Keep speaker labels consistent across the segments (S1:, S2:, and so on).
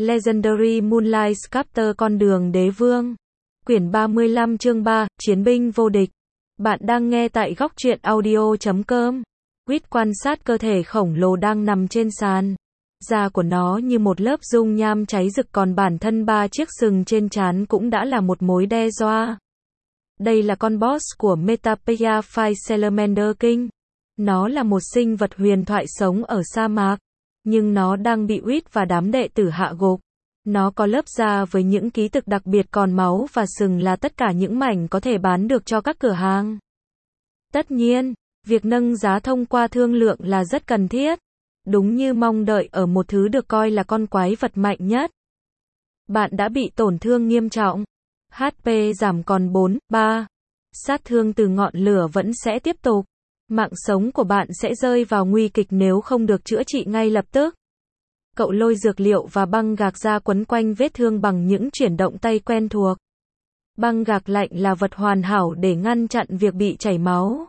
S1: Legendary Moonlight Sculptor Con đường đế vương. Quyển 35 chương 3, Chiến binh vô địch. Bạn đang nghe tại góc truyện audio.com. Quýt quan sát cơ thể khổng lồ đang nằm trên sàn. Da của nó như một lớp dung nham cháy rực, còn bản thân 3 chiếc sừng trên trán cũng đã là một mối đe dọa. Đây là con boss của Metapia Fire Salamander King. Nó là một sinh vật huyền thoại sống ở sa mạc, nhưng nó đang bị Quýt và đám đệ tử hạ gục. Nó có lớp da với những ký tự đặc biệt, còn máu và sừng là tất cả những mảnh có thể bán được cho các cửa hàng. Tất nhiên, việc nâng giá thông qua thương lượng là rất cần thiết, đúng như mong đợi ở một thứ được coi là con quái vật mạnh nhất. Bạn đã bị tổn thương nghiêm trọng. HP giảm còn 4, 3. Sát thương từ ngọn lửa vẫn sẽ tiếp tục. Mạng sống của bạn sẽ rơi vào nguy kịch nếu không được chữa trị ngay lập tức. Cậu lôi dược liệu và băng gạc ra quấn quanh vết thương bằng những chuyển động tay quen thuộc. Băng gạc lạnh là vật hoàn hảo để ngăn chặn việc bị chảy máu.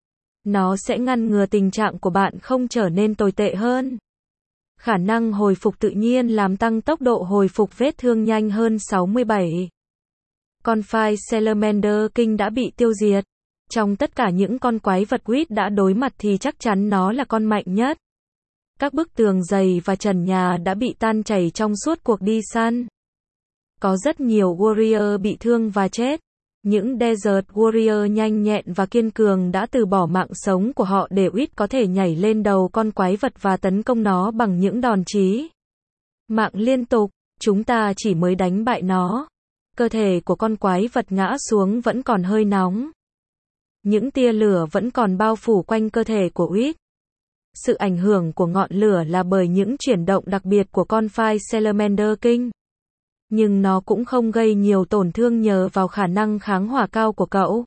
S1: Nó sẽ ngăn ngừa tình trạng của bạn không trở nên tồi tệ hơn. Khả năng hồi phục tự nhiên làm tăng tốc độ hồi phục vết thương nhanh hơn 67. Con Fire Salamander King đã bị tiêu diệt. Trong tất cả những con quái vật Quýt đã đối mặt thì chắc chắn nó là con mạnh nhất. Các bức tường dày và trần nhà đã bị tan chảy trong suốt cuộc đi săn. Có rất nhiều warrior bị thương và chết. Những Desert Warrior nhanh nhẹn và kiên cường đã từ bỏ mạng sống của họ để Quýt có thể nhảy lên đầu con quái vật và tấn công nó bằng những đòn chí mạng liên tục. Chúng ta chỉ mới đánh bại nó. Cơ thể của con quái vật ngã xuống vẫn còn hơi nóng. Những tia lửa vẫn còn bao phủ quanh cơ thể của Quýt. Sự ảnh hưởng của ngọn lửa là bởi những chuyển động đặc biệt của con Fire Salamander King. Nhưng nó cũng không gây nhiều tổn thương nhờ vào khả năng kháng hỏa cao của cậu.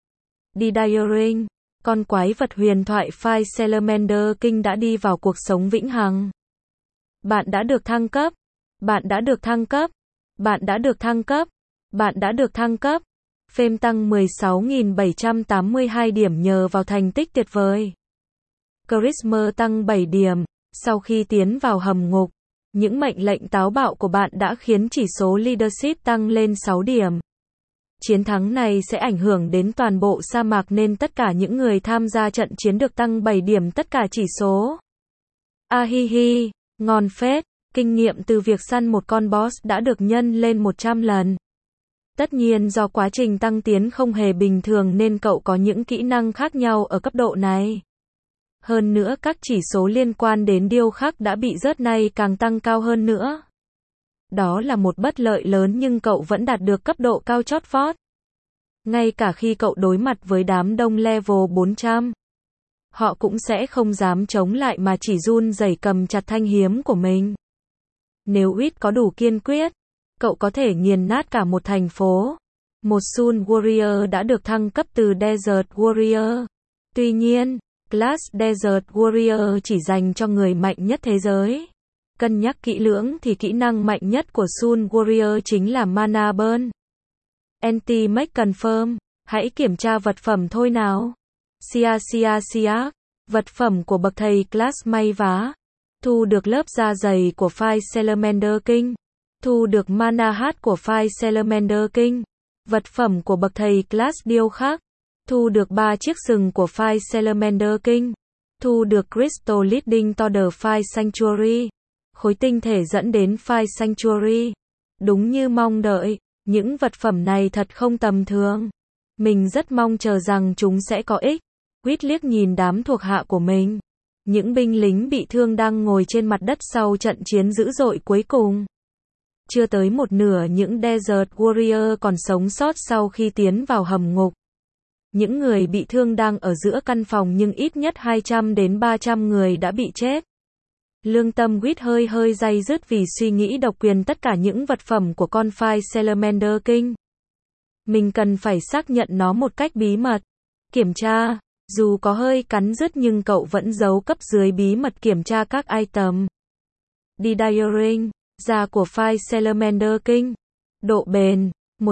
S1: Didiering, con quái vật huyền thoại Fire Salamander King đã đi vào cuộc sống vĩnh hằng. Bạn đã được thăng cấp. Bạn đã được thăng cấp. Bạn đã được thăng cấp. Bạn đã được thăng cấp. Phêm tăng 16.782 điểm nhờ vào thành tích tuyệt vời. Charisma tăng 7 điểm. Sau khi tiến vào hầm ngục, những mệnh lệnh táo bạo của bạn đã khiến chỉ số leadership tăng lên 6 điểm. Chiến thắng này sẽ ảnh hưởng đến toàn bộ sa mạc nên tất cả những người tham gia trận chiến được tăng 7 điểm tất cả chỉ số. Ahihi, ngon phết, kinh nghiệm từ việc săn một con boss đã được nhân lên 100 lần. Tất nhiên do quá trình tăng tiến không hề bình thường nên cậu có những kỹ năng khác nhau ở cấp độ này. Hơn nữa các chỉ số liên quan đến điêu khắc đã bị rớt nay càng tăng cao hơn nữa. Đó là một bất lợi lớn nhưng cậu vẫn đạt được cấp độ cao chót vót. Ngay cả khi cậu đối mặt với đám đông level 400, họ cũng sẽ không dám chống lại mà chỉ run rẩy cầm chặt thanh hiếm của mình. Nếu Quýt có đủ kiên quyết, cậu có thể nghiền nát cả một thành phố. Một Soul Warrior đã được thăng cấp từ Desert Warrior. Tuy nhiên, Class Desert Warrior chỉ dành cho người mạnh nhất thế giới. Cân nhắc kỹ lưỡng thì kỹ năng mạnh nhất của Soul Warrior chính là Mana Burn. Anti-Make Confirm. Hãy kiểm tra vật phẩm thôi nào. Sia. Vật phẩm của bậc thầy Class may vá. Thu được lớp da dày của Fire Salamander King. Thu được Mana Hat của Fire Salamander King. Vật phẩm của bậc thầy Class điêu khắc. Thu được 3 chiếc sừng của Fire Salamander King. Thu được Crystal Leading to the Fire Sanctuary. Khối tinh thể dẫn đến Fire Sanctuary. Đúng như mong đợi, những vật phẩm này thật không tầm thường. Mình rất mong chờ rằng chúng sẽ có ích. Quýt liếc nhìn đám thuộc hạ của mình. Những binh lính bị thương đang ngồi trên mặt đất sau trận chiến dữ dội cuối cùng. Chưa tới một nửa những Desert Warrior còn sống sót sau khi tiến vào hầm ngục. Những người bị thương đang ở giữa căn phòng nhưng ít nhất 200 đến 300 người đã bị chết. Lương tâm Quýt hơi day dứt vì suy nghĩ độc quyền tất cả những vật phẩm của con Fire Salamander King. Mình cần phải xác nhận nó một cách bí mật. Kiểm tra. Dù có hơi cắn rứt nhưng cậu vẫn giấu cấp dưới bí mật kiểm tra các item. Didiering. Da của Fire Salamander King. Độ bền.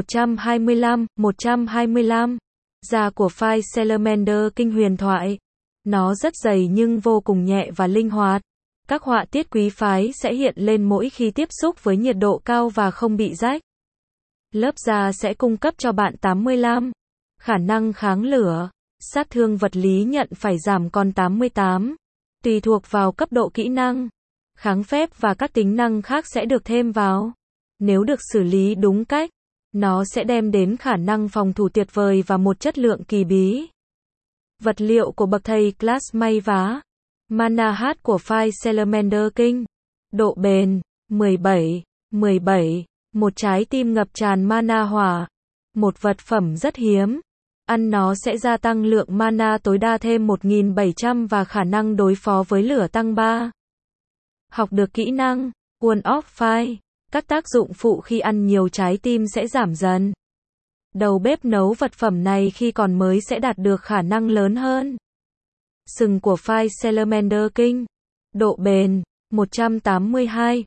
S1: 125. Da của Fire Salamander King huyền thoại. Nó rất dày nhưng vô cùng nhẹ và linh hoạt. Các họa tiết quý phái sẽ hiện lên mỗi khi tiếp xúc với nhiệt độ cao và không bị rách. Lớp da sẽ cung cấp cho bạn 85. Khả năng kháng lửa, sát thương vật lý nhận phải giảm còn 88. Tùy thuộc vào cấp độ kỹ năng. Kháng phép và các tính năng khác sẽ được thêm vào. Nếu được xử lý đúng cách, nó sẽ đem đến khả năng phòng thủ tuyệt vời và một chất lượng kỳ bí. Vật liệu của bậc thầy class may vá. Mana hát của Fire Salamander King. Độ bền, 17. Một trái tim ngập tràn mana hỏa. Một vật phẩm rất hiếm. Ăn nó sẽ gia tăng lượng mana tối đa thêm 1700 và khả năng đối phó với lửa tăng 3. Học được kỹ năng, Wall of Fire. Các tác dụng phụ khi ăn nhiều trái tim sẽ giảm dần. Đầu bếp nấu vật phẩm này khi còn mới sẽ đạt được khả năng lớn hơn. Sừng của Fire Salamander King. Độ bền, 182,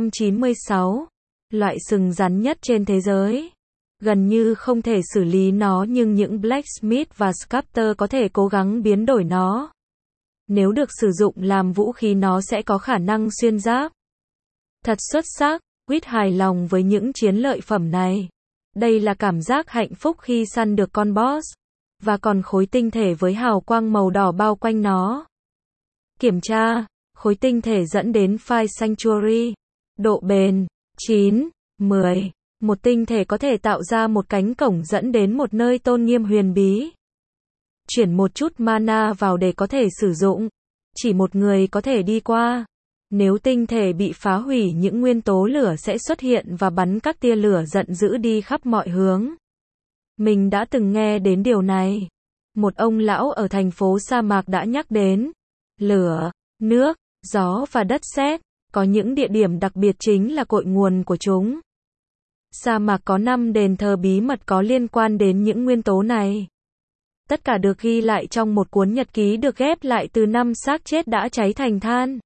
S1: 196. Loại sừng rắn nhất trên thế giới. Gần như không thể xử lý nó nhưng những blacksmith và sculptor có thể cố gắng biến đổi nó. Nếu được sử dụng làm vũ khí nó sẽ có khả năng xuyên giáp. Thật xuất sắc, Quýt hài lòng với những chiến lợi phẩm này. Đây là cảm giác hạnh phúc khi săn được con boss. Và còn khối tinh thể với hào quang màu đỏ bao quanh nó. Kiểm tra, khối tinh thể dẫn đến Fire Sanctuary. Độ bền, 9, 10. Một tinh thể có thể tạo ra một cánh cổng dẫn đến một nơi tôn nghiêm huyền bí. Chuyển một chút mana vào để có thể sử dụng. Chỉ một người có thể đi qua. Nếu tinh thể bị phá hủy những nguyên tố lửa sẽ xuất hiện và bắn các tia lửa giận dữ đi khắp mọi hướng. Mình đã từng nghe đến điều này. Một ông lão ở thành phố sa mạc đã nhắc đến. Lửa, nước, gió và đất sét. Có những địa điểm đặc biệt chính là cội nguồn của chúng. Sa mạc có 5 đền thờ bí mật có liên quan đến những nguyên tố này. Tất cả được ghi lại trong một cuốn nhật ký được ghép lại từ 5 xác chết đã cháy thành than.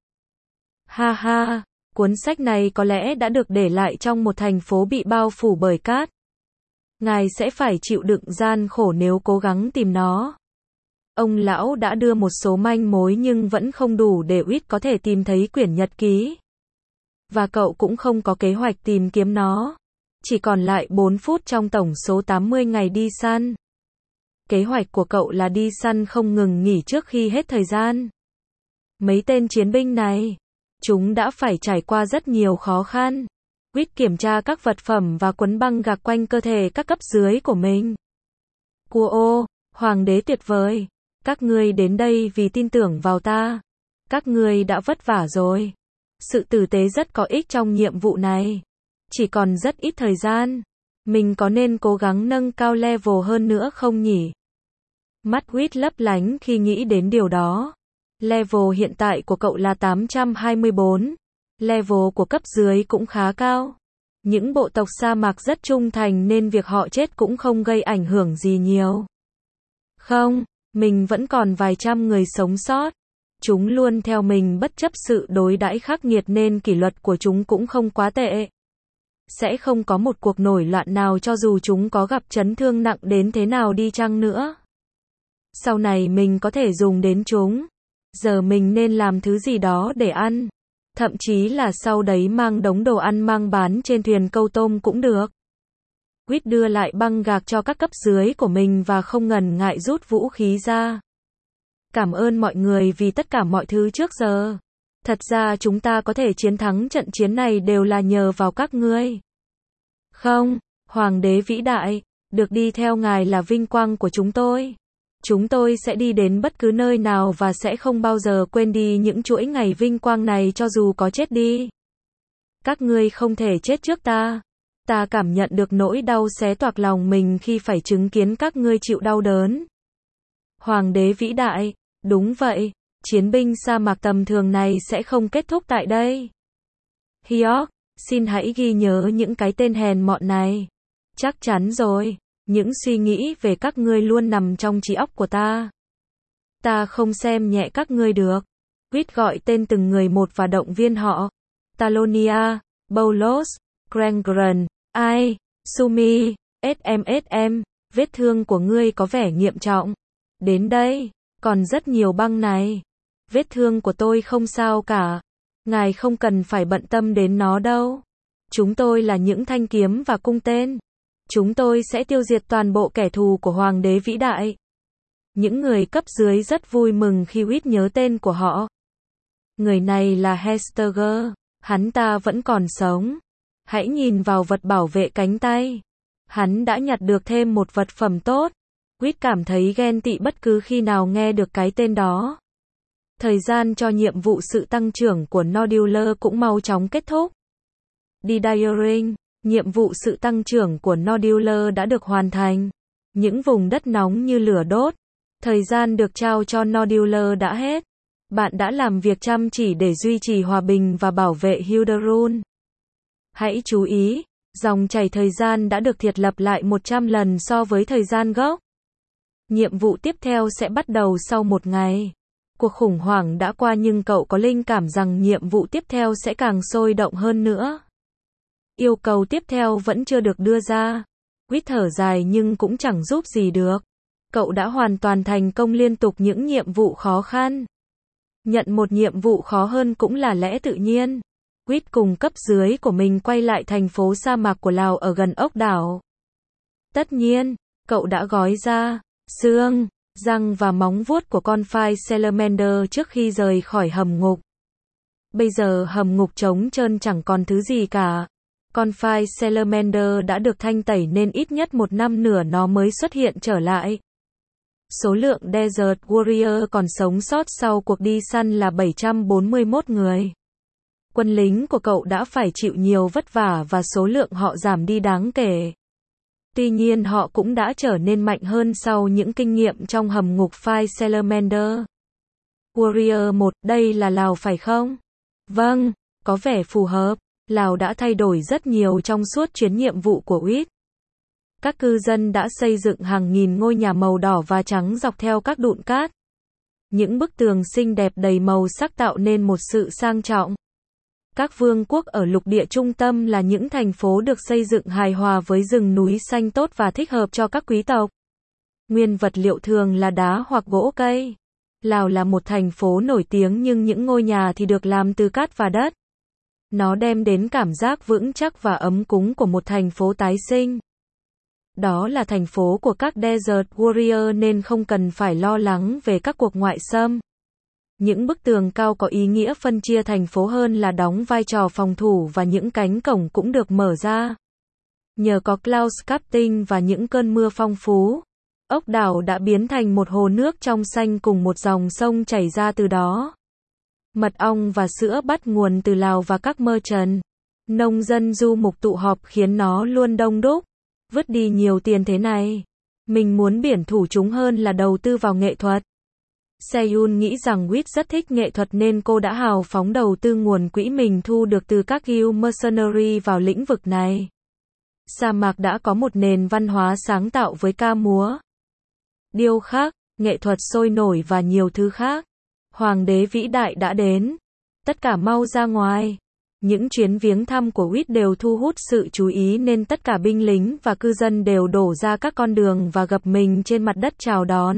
S1: Ha ha, cuốn sách này có lẽ đã được để lại trong một thành phố bị bao phủ bởi cát. Ngài sẽ phải chịu đựng gian khổ nếu cố gắng tìm nó. Ông lão đã đưa một số manh mối nhưng vẫn không đủ để Quýt có thể tìm thấy quyển nhật ký. Và cậu cũng không có kế hoạch tìm kiếm nó. Chỉ còn lại 4 phút trong tổng số 80 ngày đi săn. Kế hoạch của cậu là đi săn không ngừng nghỉ trước khi hết thời gian. Mấy tên chiến binh này, chúng đã phải trải qua rất nhiều khó khăn. Quýt kiểm tra các vật phẩm và quấn băng gạc quanh cơ thể các cấp dưới của mình. Cua, hoàng đế tuyệt vời. Các ngươi đến đây vì tin tưởng vào ta. Các ngươi đã vất vả rồi. Sự tử tế rất có ích trong nhiệm vụ này. Chỉ còn rất ít thời gian. Mình có nên cố gắng nâng cao level hơn nữa không nhỉ? Mắt Quýt lấp lánh khi nghĩ đến điều đó. Level hiện tại của cậu là 824. Level của cấp dưới cũng khá cao. Những bộ tộc sa mạc rất trung thành nên việc họ chết cũng không gây ảnh hưởng gì nhiều. Không, mình vẫn còn vài trăm người sống sót. Chúng luôn theo mình bất chấp sự đối đãi khắc nghiệt nên kỷ luật của chúng cũng không quá tệ. Sẽ không có một cuộc nổi loạn nào cho dù chúng có gặp chấn thương nặng đến thế nào đi chăng nữa. Sau này mình có thể dùng đến chúng. Giờ mình nên làm thứ gì đó để ăn. Thậm chí là sau đấy mang đống đồ ăn mang bán trên thuyền câu tôm cũng được. Quýt đưa lại băng gạc cho các cấp dưới của mình và không ngần ngại rút vũ khí ra. Cảm ơn mọi người vì tất cả mọi thứ trước giờ. Thật ra chúng ta có thể chiến thắng trận chiến này đều là nhờ vào các ngươi. Không, Hoàng đế vĩ đại, được đi theo ngài là vinh quang của chúng tôi. Chúng tôi sẽ đi đến bất cứ nơi nào và sẽ không bao giờ quên đi những chuỗi ngày vinh quang này cho dù có chết đi. Các ngươi không thể chết trước ta. Ta cảm nhận được nỗi đau xé toạc lòng mình khi phải chứng kiến các ngươi chịu đau đớn. Hoàng đế vĩ đại, đúng vậy, chiến binh sa mạc tầm thường này sẽ không kết thúc tại đây. Hyok, xin hãy ghi nhớ những cái tên hèn mọn này. Chắc chắn rồi, những suy nghĩ về các ngươi luôn nằm trong trí óc của ta. Ta không xem nhẹ các ngươi được. Quýt gọi tên từng người một và động viên họ. Talonia, Boulos, Grangren, Ai, Sumi, SMSM, vết thương của ngươi có vẻ nghiêm trọng. Đến đây, còn rất nhiều băng này. Vết thương của tôi không sao cả. Ngài không cần phải bận tâm đến nó đâu. Chúng tôi là những thanh kiếm và cung tên. Chúng tôi sẽ tiêu diệt toàn bộ kẻ thù của Hoàng đế vĩ đại. Những người cấp dưới rất vui mừng khi Whit nhớ tên của họ. Người này là Hesteger. Hắn ta vẫn còn sống. Hãy nhìn vào vật bảo vệ cánh tay. Hắn đã nhặt được thêm một vật phẩm tốt. Whit cảm thấy ghen tị bất cứ khi nào nghe được cái tên đó. Thời gian cho nhiệm vụ sự tăng trưởng của Nodular cũng mau chóng kết thúc. Didiering, nhiệm vụ sự tăng trưởng của Nodular đã được hoàn thành. Những vùng đất nóng như lửa đốt. Thời gian được trao cho Nodular đã hết. Bạn đã làm việc chăm chỉ để duy trì hòa bình và bảo vệ Hilderun. Hãy chú ý, dòng chảy thời gian đã được thiết lập lại 100 lần so với thời gian gốc. Nhiệm vụ tiếp theo sẽ bắt đầu sau một ngày. Cuộc khủng hoảng đã qua nhưng cậu có linh cảm rằng nhiệm vụ tiếp theo sẽ càng sôi động hơn nữa. Yêu cầu tiếp theo vẫn chưa được đưa ra. Whit thở dài nhưng cũng chẳng giúp gì được. Cậu đã hoàn toàn thành công liên tục những nhiệm vụ khó khăn. Nhận một nhiệm vụ khó hơn cũng là lẽ tự nhiên. Whit cùng cấp dưới của mình quay lại thành phố sa mạc của Lào ở gần ốc đảo. Tất nhiên, cậu đã gói ra xương, răng và móng vuốt của con Fire Salamander trước khi rời khỏi hầm ngục. Bây giờ hầm ngục trống trơn chẳng còn thứ gì cả. Con Fire Salamander đã được thanh tẩy nên ít nhất một năm nữa nó mới xuất hiện trở lại. Số lượng Desert Warrior còn sống sót sau cuộc đi săn là 741 người. Quân lính của cậu đã phải chịu nhiều vất vả và số lượng họ giảm đi đáng kể. Tuy nhiên họ cũng đã trở nên mạnh hơn sau những kinh nghiệm trong hầm ngục Fire Salamander. Warrior 1, đây là Lào phải không? Vâng, có vẻ phù hợp. Lào đã thay đổi rất nhiều trong suốt chuyến nhiệm vụ của Whit. Các cư dân đã xây dựng hàng nghìn ngôi nhà màu đỏ và trắng dọc theo các đụn cát. Những bức tường xinh đẹp đầy màu sắc tạo nên một sự sang trọng. Các vương quốc ở lục địa trung tâm là những thành phố được xây dựng hài hòa với rừng núi xanh tốt và thích hợp cho các quý tộc. Nguyên vật liệu thường là đá hoặc gỗ cây. Lào là một thành phố nổi tiếng nhưng những ngôi nhà thì được làm từ cát và đất. Nó đem đến cảm giác vững chắc và ấm cúng của một thành phố tái sinh. Đó là thành phố của các Desert Warrior nên không cần phải lo lắng về các cuộc ngoại xâm. Những bức tường cao có ý nghĩa phân chia thành phố hơn là đóng vai trò phòng thủ và những cánh cổng cũng được mở ra. Nhờ có cloud sculpting và những cơn mưa phong phú, ốc đảo đã biến thành một hồ nước trong xanh cùng một dòng sông chảy ra từ đó. Mật ong và sữa bắt nguồn từ Lào và các merchant. Nông dân du mục tụ họp khiến nó luôn đông đúc. Vứt đi nhiều tiền thế này. Mình muốn biển thủ chúng hơn là đầu tư vào nghệ thuật. Seyun nghĩ rằng Whit rất thích nghệ thuật nên cô đã hào phóng đầu tư nguồn quỹ mình thu được từ các guild mercenary vào lĩnh vực này. Sa mạc đã có một nền văn hóa sáng tạo với ca múa, điêu khắc, nghệ thuật sôi nổi và nhiều thứ khác. Hoàng đế vĩ đại đã đến. Tất cả mau ra ngoài. Những chuyến viếng thăm của Whit đều thu hút sự chú ý nên tất cả binh lính và cư dân đều đổ ra các con đường và gập mình trên mặt đất chào đón.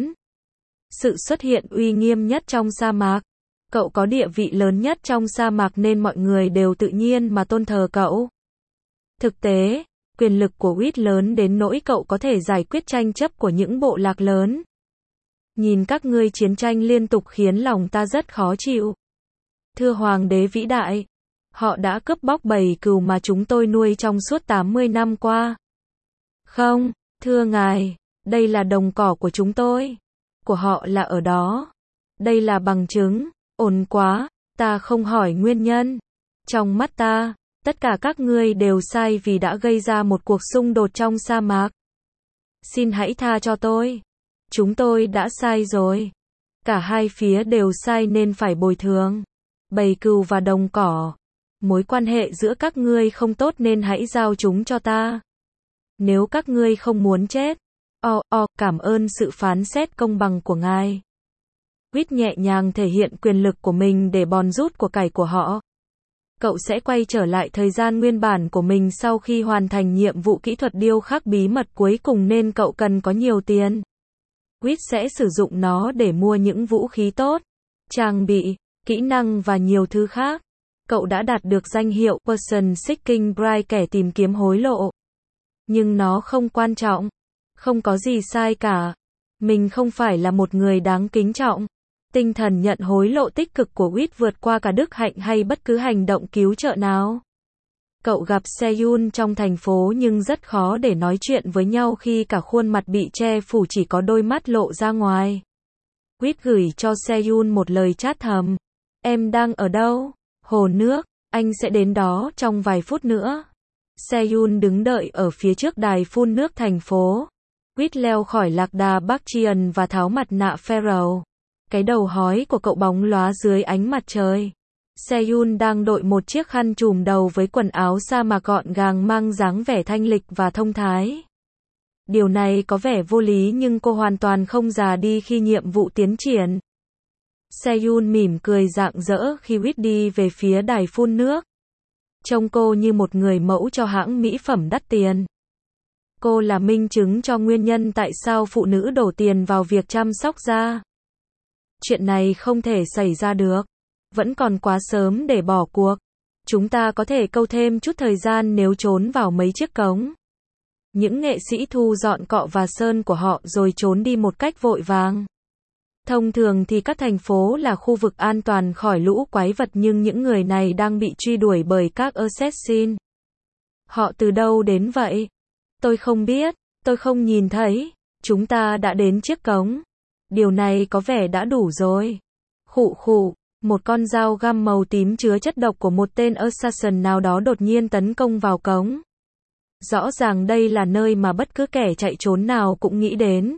S1: Sự xuất hiện uy nghiêm nhất trong sa mạc. Cậu có địa vị lớn nhất trong sa mạc nên mọi người đều tự nhiên mà tôn thờ cậu. Thực tế, quyền lực của Whit lớn đến nỗi cậu có thể giải quyết tranh chấp của những bộ lạc lớn. Nhìn các ngươi chiến tranh liên tục khiến lòng ta rất khó chịu. Thưa Hoàng đế vĩ đại, họ đã cướp bóc bầy cừu mà chúng tôi nuôi trong suốt 80 năm qua. Không, thưa ngài, đây là đồng cỏ của chúng tôi. Của họ là ở đó. Đây là bằng chứng. Ổn quá, ta không hỏi nguyên nhân. Trong mắt ta, tất cả các ngươi đều sai vì đã gây ra một cuộc xung đột trong sa mạc. Xin hãy tha cho tôi. Chúng tôi đã sai rồi. Cả hai phía đều sai nên phải bồi thường. Bầy cừu và đồng cỏ. Mối quan hệ giữa các ngươi không tốt nên hãy giao chúng cho ta. Nếu các ngươi không muốn chết. Cảm ơn sự phán xét công bằng của ngài. Whit nhẹ nhàng thể hiện quyền lực của mình để bòn rút của cải của họ. Cậu sẽ quay trở lại thời gian nguyên bản của mình sau khi hoàn thành nhiệm vụ kỹ thuật điêu khắc bí mật cuối cùng nên cậu cần có nhiều tiền. Whit sẽ sử dụng nó để mua những vũ khí tốt, trang bị, kỹ năng và nhiều thứ khác. Cậu đã đạt được danh hiệu Person Seeking Bride, kẻ tìm kiếm hối lộ. Nhưng nó không quan trọng. Không có gì sai cả. Mình không phải là một người đáng kính trọng. Tinh thần nhận hối lộ tích cực của Whit vượt qua cả đức hạnh hay bất cứ hành động cứu trợ nào. Cậu gặp Seyun trong thành phố nhưng rất khó để nói chuyện với nhau khi cả khuôn mặt bị che phủ, chỉ có đôi mắt lộ ra ngoài. Whit gửi cho Seyun một lời chat thầm. Em đang ở đâu? Hồ nước. Anh sẽ đến đó trong vài phút nữa. Seyun đứng đợi ở phía trước đài phun nước thành phố. Whit leo khỏi lạc đà Bakcheon và tháo mặt nạ Pharaoh. Cái đầu hói của cậu bóng lóa dưới ánh mặt trời. Seyun đang đội một chiếc khăn trùm đầu với quần áo sa mạc gọn gàng mang dáng vẻ thanh lịch và thông thái. Điều này có vẻ vô lý nhưng cô hoàn toàn không già đi khi nhiệm vụ tiến triển. Seyun mỉm cười rạng rỡ khi Whit đi về phía đài phun nước. Trông cô như một người mẫu cho hãng mỹ phẩm đắt tiền. Cô là minh chứng cho nguyên nhân tại sao phụ nữ đổ tiền vào việc chăm sóc da. Chuyện này không thể xảy ra được. Vẫn còn quá sớm để bỏ cuộc. Chúng ta có thể câu thêm chút thời gian nếu trốn vào mấy chiếc cống. Những nghệ sĩ thu dọn cọ và sơn của họ rồi trốn đi một cách vội vàng. Thông thường thì các thành phố là khu vực an toàn khỏi lũ quái vật, nhưng những người này đang bị truy đuổi bởi các assassin. Họ từ đâu đến vậy? Tôi không biết, tôi không nhìn thấy. Chúng ta đã đến chiếc cống. Điều này có vẻ đã đủ rồi. Khụ khụ, một con dao găm màu tím chứa chất độc của một tên assassin nào đó đột nhiên tấn công vào cống. Rõ ràng đây là nơi mà bất cứ kẻ chạy trốn nào cũng nghĩ đến.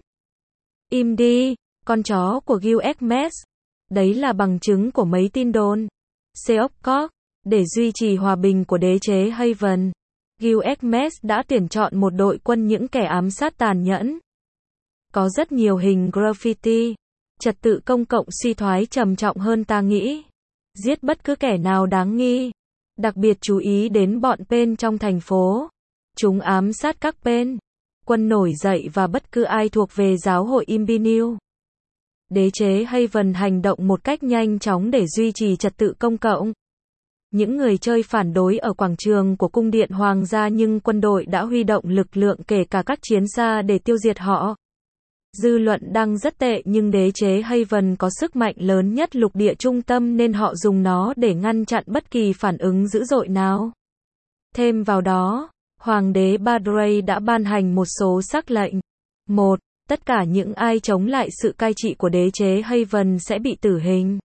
S1: Im đi, con chó của Gil Ekmes. Đấy là bằng chứng của mấy tin đồn. Seokok, để duy trì hòa bình của đế chế Haven, Gil Ekmes đã tuyển chọn một đội quân những kẻ ám sát tàn nhẫn. Có rất nhiều hình graffiti. Trật tự công cộng suy thoái trầm trọng hơn ta nghĩ. Giết bất cứ kẻ nào đáng nghi. Đặc biệt chú ý đến bọn Pen trong thành phố. Chúng ám sát các Pen, quân nổi dậy và bất cứ ai thuộc về giáo hội Imperial. Đế chế Haven hành động một cách nhanh chóng để duy trì trật tự công cộng. Những người chơi phản đối ở quảng trường của cung điện hoàng gia, nhưng quân đội đã huy động lực lượng kể cả các chiến xa để tiêu diệt họ. Dư luận đang rất tệ nhưng đế chế Haven có sức mạnh lớn nhất lục địa trung tâm nên họ dùng nó để ngăn chặn bất kỳ phản ứng dữ dội nào. Thêm vào đó, Hoàng đế Badrey đã ban hành một số sắc lệnh. 1. Tất cả những ai chống lại sự cai trị của đế chế Haven sẽ bị tử hình.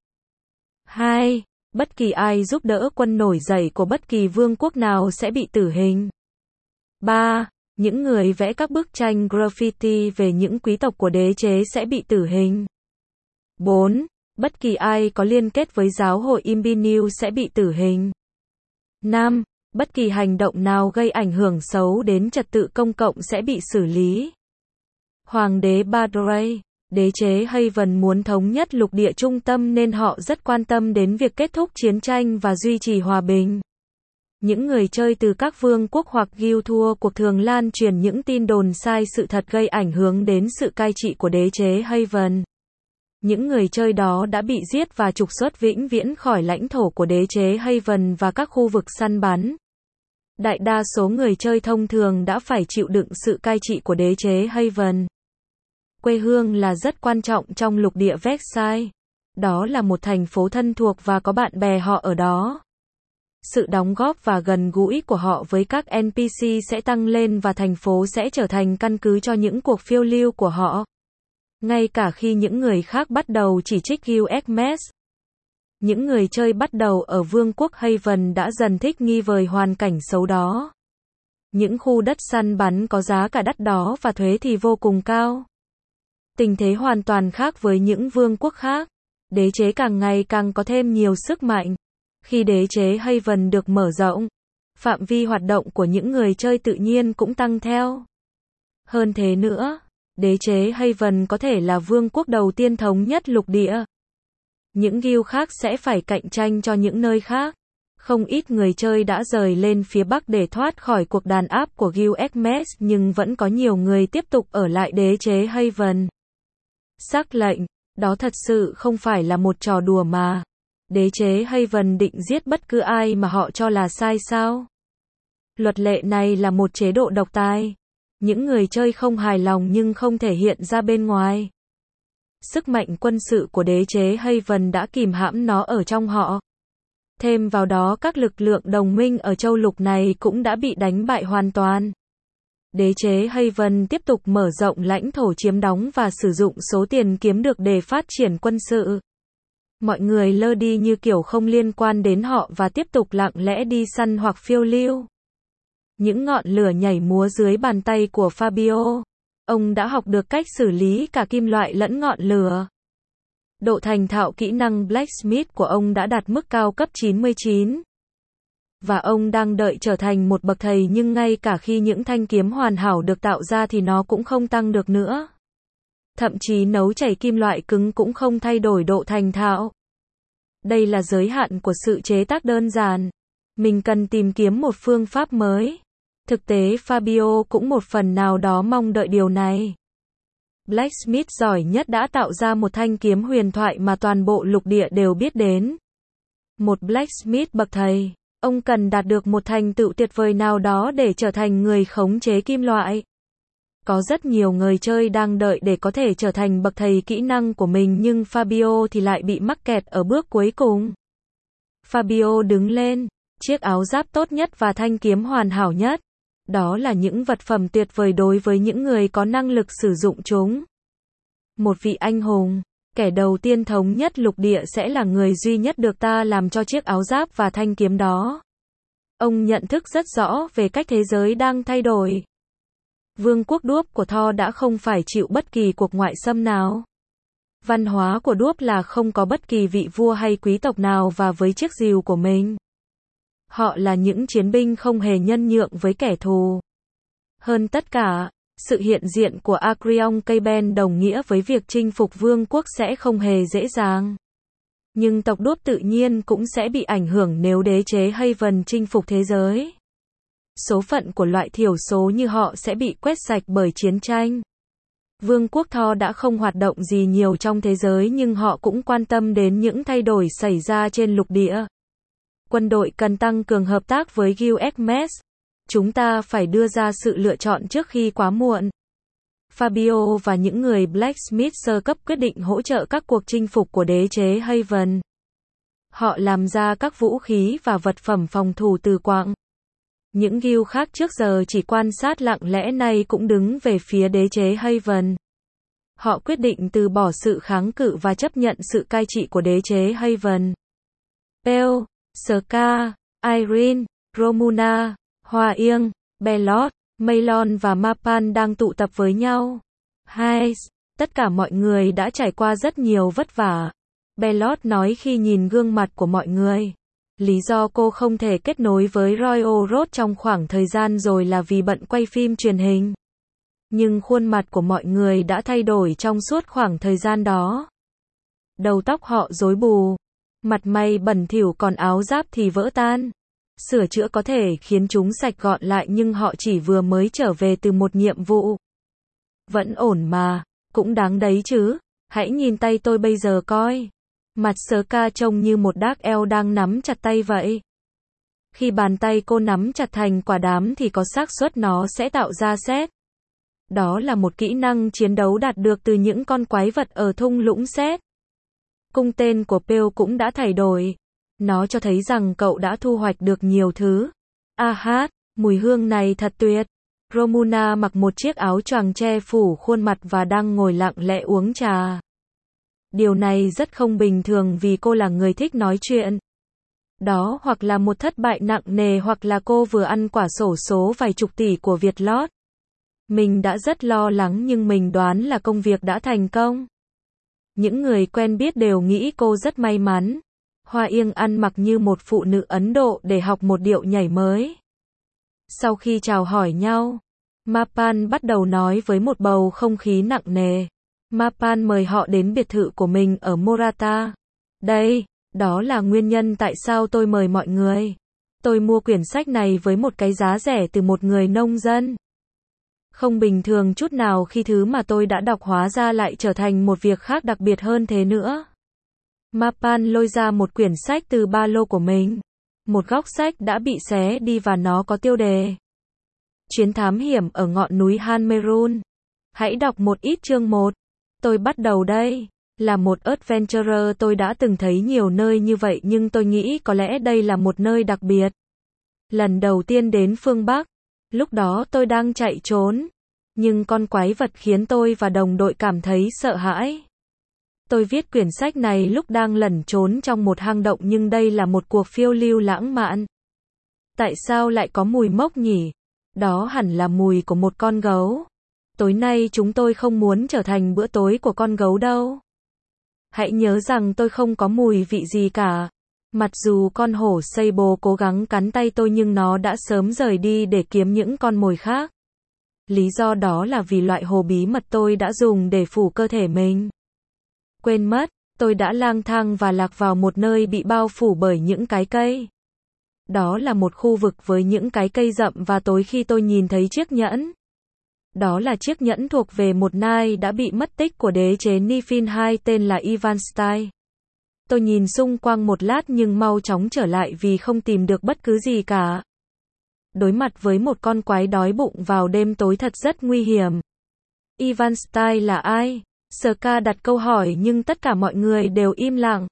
S1: 2. Bất kỳ ai giúp đỡ quân nổi dậy của bất kỳ vương quốc nào sẽ bị tử hình. 3. Những người vẽ các bức tranh graffiti về những quý tộc của đế chế sẽ bị tử hình. 4. Bất kỳ ai có liên kết với giáo hội Imperial sẽ bị tử hình. 5. Bất kỳ hành động nào gây ảnh hưởng xấu đến trật tự công cộng sẽ bị xử lý. Hoàng đế Badrey, đế chế Haven muốn thống nhất lục địa trung tâm nên họ rất quan tâm đến việc kết thúc chiến tranh và duy trì hòa bình. Những người chơi từ các vương quốc hoặc guild thua cuộc thường lan truyền những tin đồn sai sự thật gây ảnh hưởng đến sự cai trị của đế chế Haven. Những người chơi đó đã bị giết và trục xuất vĩnh viễn khỏi lãnh thổ của đế chế Haven và các khu vực săn bắn. Đại đa số người chơi thông thường đã phải chịu đựng sự cai trị của đế chế Haven. Quê hương là rất quan trọng trong lục địa Versailles. Đó là một thành phố thân thuộc và có bạn bè họ ở đó. Sự đóng góp và gần gũi của họ với các NPC sẽ tăng lên và thành phố sẽ trở thành căn cứ cho những cuộc phiêu lưu của họ. Ngay cả khi những người khác bắt đầu chỉ trích Gil Ekmes. Những người chơi bắt đầu ở Vương quốc Haven đã dần thích nghi với hoàn cảnh xấu đó. Những khu đất săn bắn có giá cả đắt đỏ và thuế thì vô cùng cao. Tình thế hoàn toàn khác với những vương quốc khác. Đế chế càng ngày càng có thêm nhiều sức mạnh. Khi đế chế Haven được mở rộng, phạm vi hoạt động của những người chơi tự nhiên cũng tăng theo. Hơn thế nữa, đế chế Haven có thể là vương quốc đầu tiên thống nhất lục địa. Những guild khác sẽ phải cạnh tranh cho những nơi khác. Không ít người chơi đã rời lên phía Bắc để thoát khỏi cuộc đàn áp của Gil Ekmes, nhưng vẫn có nhiều người tiếp tục ở lại đế chế Haven. Sắc lệnh, đó thật sự không phải là một trò đùa mà. Đế chế Haven định giết bất cứ ai mà họ cho là sai sao? Luật lệ này là một chế độ độc tài. Những người chơi không hài lòng nhưng không thể hiện ra bên ngoài. Sức mạnh quân sự của đế chế Haven đã kìm hãm nó ở trong họ. Thêm vào đó các lực lượng đồng minh ở châu lục này cũng đã bị đánh bại hoàn toàn. Đế chế Haven tiếp tục mở rộng lãnh thổ chiếm đóng và sử dụng số tiền kiếm được để phát triển quân sự. Mọi người lơ đi như kiểu không liên quan đến họ và tiếp tục lặng lẽ đi săn hoặc phiêu lưu. Những ngọn lửa nhảy múa dưới bàn tay của Fabio. Ông đã học được cách xử lý cả kim loại lẫn ngọn lửa. Độ thành thạo kỹ năng Blacksmith của ông đã đạt mức cao cấp 99. Và ông đang đợi trở thành một bậc thầy nhưng ngay cả khi những thanh kiếm hoàn hảo được tạo ra thì nó cũng không tăng được nữa. Thậm chí nấu chảy kim loại cứng cũng không thay đổi độ thành thạo. Đây là giới hạn của sự chế tác đơn giản. Mình cần tìm kiếm một phương pháp mới. Thực tế Fabio cũng một phần nào đó mong đợi điều này. Blacksmith giỏi nhất đã tạo ra một thanh kiếm huyền thoại mà toàn bộ lục địa đều biết đến. Một Blacksmith bậc thầy, ông cần đạt được một thành tựu tuyệt vời nào đó để trở thành người khống chế kim loại. Có rất nhiều người chơi đang đợi để có thể trở thành bậc thầy kỹ năng của mình nhưng Fabio thì lại bị mắc kẹt ở bước cuối cùng. Fabio đứng lên, chiếc áo giáp tốt nhất và thanh kiếm hoàn hảo nhất. Đó là những vật phẩm tuyệt vời đối với những người có năng lực sử dụng chúng. Một vị anh hùng, kẻ đầu tiên thống nhất lục địa sẽ là người duy nhất được ta làm cho chiếc áo giáp và thanh kiếm đó. Ông nhận thức rất rõ về cách thế giới đang thay đổi. Vương quốc đuốc của Thor đã không phải chịu bất kỳ cuộc ngoại xâm nào. Văn hóa của đuốc là không có bất kỳ vị vua hay quý tộc nào và với chiếc rìu của mình. Họ là những chiến binh không hề nhân nhượng với kẻ thù. Hơn tất cả, sự hiện diện của Acreon Cayben đồng nghĩa với việc chinh phục vương quốc sẽ không hề dễ dàng. Nhưng tộc đuốc tự nhiên cũng sẽ bị ảnh hưởng nếu đế chế Haven chinh phục thế giới. Số phận của loại thiểu số như họ sẽ bị quét sạch bởi chiến tranh. Vương quốc Thor đã không hoạt động gì nhiều trong thế giới nhưng họ cũng quan tâm đến những thay đổi xảy ra trên lục địa. Quân đội cần tăng cường hợp tác với Guild. Chúng ta phải đưa ra sự lựa chọn trước khi quá muộn. Fabio và những người Blacksmith sơ cấp quyết định hỗ trợ các cuộc chinh phục của đế chế Haven. Họ làm ra các vũ khí và vật phẩm phòng thủ từ quặng. Những guild khác trước giờ chỉ quan sát lặng lẽ nay cũng đứng về phía đế chế Haven. Họ quyết định từ bỏ sự kháng cự và chấp nhận sự cai trị của đế chế Haven. Pale, Ska, Irene, Romuna, Hoa Yên, Belot, Maylon và Mapan đang tụ tập với nhau. Hai, tất cả mọi người đã trải qua rất nhiều vất vả. Belot nói khi nhìn gương mặt của mọi người. Lý do cô không thể kết nối với Royal Road trong khoảng thời gian rồi là vì bận quay phim truyền hình. Nhưng khuôn mặt của mọi người đã thay đổi trong suốt khoảng thời gian đó. Đầu tóc họ rối bù, mặt mày bẩn thỉu còn áo giáp thì vỡ tan. Sửa chữa có thể khiến chúng sạch gọn lại nhưng họ chỉ vừa mới trở về từ một nhiệm vụ. Vẫn ổn mà, cũng đáng đấy chứ, hãy nhìn tay tôi bây giờ coi. Mặt Ska trông như một dark elf đang nắm chặt tay vậy. Khi bàn tay cô nắm chặt thành quả đám thì có xác suất nó sẽ tạo ra sét. Đó là một kỹ năng chiến đấu đạt được từ những con quái vật ở thung lũng sét. Cung tên của Pale cũng đã thay đổi. Nó cho thấy rằng cậu đã thu hoạch được nhiều thứ. Mùi hương này thật tuyệt. Romuna mặc một chiếc áo choàng che phủ khuôn mặt và đang ngồi lặng lẽ uống trà. Điều này rất không bình thường vì cô là người thích nói chuyện. Đó hoặc là một thất bại nặng nề hoặc là cô vừa ăn quả xổ số vài chục tỷ của Vietlott. Mình đã rất lo lắng nhưng mình đoán là công việc đã thành công. Những người quen biết đều nghĩ cô rất may mắn. Hoa Yên ăn mặc như một phụ nữ Ấn Độ để học một điệu nhảy mới. Sau khi chào hỏi nhau, Mapan bắt đầu nói với một bầu không khí nặng nề. Mapan mời họ đến biệt thự của mình ở Morata. Đây, đó là nguyên nhân tại sao tôi mời mọi người. Tôi mua quyển sách này với một cái giá rẻ từ một người nông dân. Không bình thường chút nào khi thứ mà tôi đã đọc hóa ra lại trở thành một việc khác đặc biệt hơn thế nữa. Mapan lôi ra một quyển sách từ ba lô của mình. Một góc sách đã bị xé đi và nó có tiêu đề: Chuyến thám hiểm ở ngọn núi Hanmerun. Hãy đọc một ít chương 1. Tôi bắt đầu đây. Là một adventurer, tôi đã từng thấy nhiều nơi như vậy nhưng tôi nghĩ có lẽ đây là một nơi đặc biệt. Lần đầu tiên đến phương Bắc, lúc đó tôi đang chạy trốn, nhưng con quái vật khiến tôi và đồng đội cảm thấy sợ hãi. Tôi viết quyển sách này lúc đang lẩn trốn trong một hang động, nhưng đây là một cuộc phiêu lưu lãng mạn. Tại sao lại có mùi mốc nhỉ? Đó hẳn là mùi của một con gấu. Tối nay chúng tôi không muốn trở thành bữa tối của con gấu đâu. Hãy nhớ rằng tôi không có mùi vị gì cả. Mặc dù con hổ Sable cố gắng cắn tay tôi nhưng nó đã sớm rời đi để kiếm những con mồi khác. Lý do đó là vì loại hồ bí mật tôi đã dùng để phủ cơ thể mình. Quên mất, tôi đã lang thang và lạc vào một nơi bị bao phủ bởi những cái cây. Đó là một khu vực với những cái cây rậm và tối khi tôi nhìn thấy chiếc nhẫn. Đó là chiếc nhẫn thuộc về một nai đã bị mất tích của đế chế Nifin II tên là Ivanstein. Tôi nhìn xung quanh một lát nhưng mau chóng trở lại vì không tìm được bất cứ gì cả. Đối mặt với một con quái đói bụng vào đêm tối thật rất nguy hiểm. Ivanstein là ai? Ska đặt câu hỏi nhưng tất cả mọi người đều im lặng.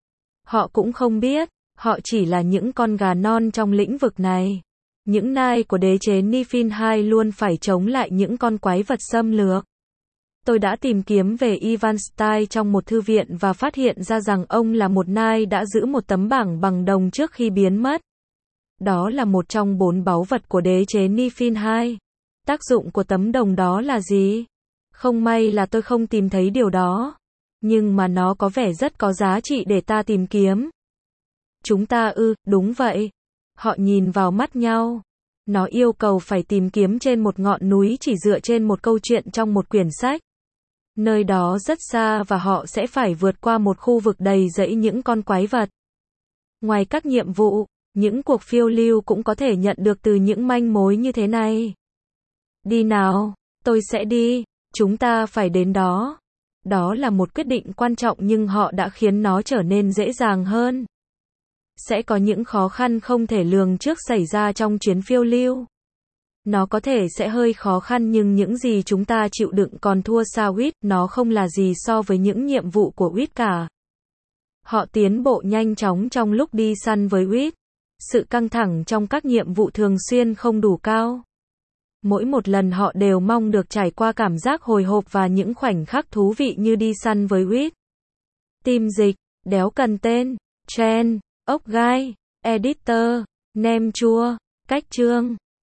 S1: Họ cũng không biết, họ chỉ là những con gà non trong lĩnh vực này. Những nai của đế chế Nifin II luôn phải chống lại những con quái vật xâm lược. Tôi đã tìm kiếm về Ivanstein trong một thư viện và phát hiện ra rằng ông là một nai đã giữ một tấm bảng bằng đồng trước khi biến mất. Đó là một trong 4 báu vật của đế chế Nifin II. Tác dụng của tấm đồng đó là gì? Không may là tôi không tìm thấy điều đó. Nhưng mà nó có vẻ rất có giá trị để ta tìm kiếm. Chúng ta đúng vậy. Họ nhìn vào mắt nhau. Nó yêu cầu phải tìm kiếm trên một ngọn núi chỉ dựa trên một câu chuyện trong một quyển sách. Nơi đó rất xa và họ sẽ phải vượt qua một khu vực đầy rẫy những con quái vật. Ngoài các nhiệm vụ, những cuộc phiêu lưu cũng có thể nhận được từ những manh mối như thế này. Đi nào, tôi sẽ đi, chúng ta phải đến đó. Đó là một quyết định quan trọng nhưng họ đã khiến nó trở nên dễ dàng hơn. Sẽ có những khó khăn không thể lường trước xảy ra trong chuyến phiêu lưu. Nó có thể sẽ hơi khó khăn nhưng những gì chúng ta chịu đựng còn thua xa Wit, nó không là gì so với những nhiệm vụ của Wit cả. Họ tiến bộ nhanh chóng trong lúc đi săn với Wit. Sự căng thẳng trong các nhiệm vụ thường xuyên không đủ cao. Mỗi một lần họ đều mong được trải qua cảm giác hồi hộp và những khoảnh khắc thú vị như đi săn với Wit. Team dịch, đéo cần tên, trend, ốc gai, editor, nem chua, cách chương.